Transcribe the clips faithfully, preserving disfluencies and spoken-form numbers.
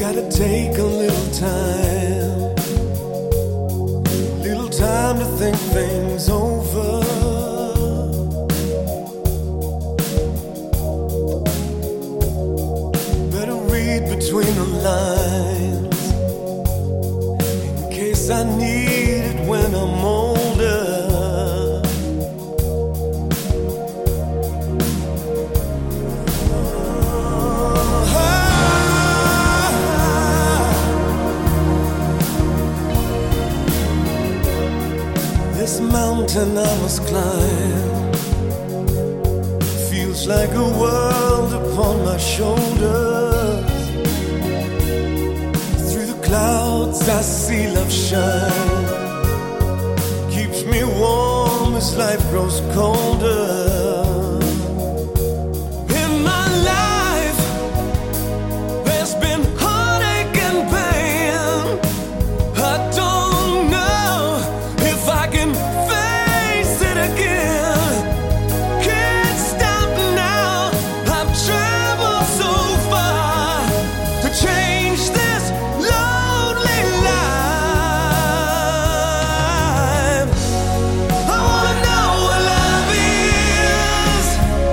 Gotta take a little time, little time to think things over. Better read between the lines in case I need it when I'm older. This mountain I must climb feels like a world upon my shoulders. Through the clouds I see love shine, keeps me warm as life grows colder. In my life there's been heartache and pain. I don't know if I can face it again. Can't stop now. I've traveled so far to change this lonely life. I wanna know what love is.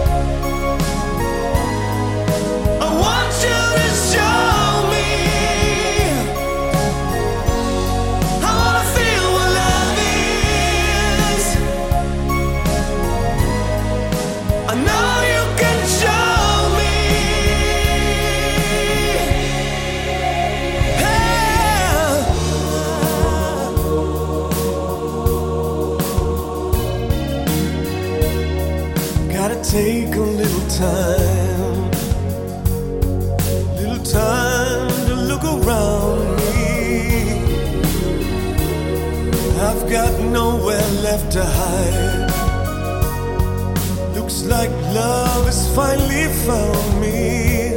I want you to show me. I wanna feel what love is. I know you can show me. Yeah. Gotta take a little time, little time to look around me. I've got nowhere left to hide. Looks like love has finally found me.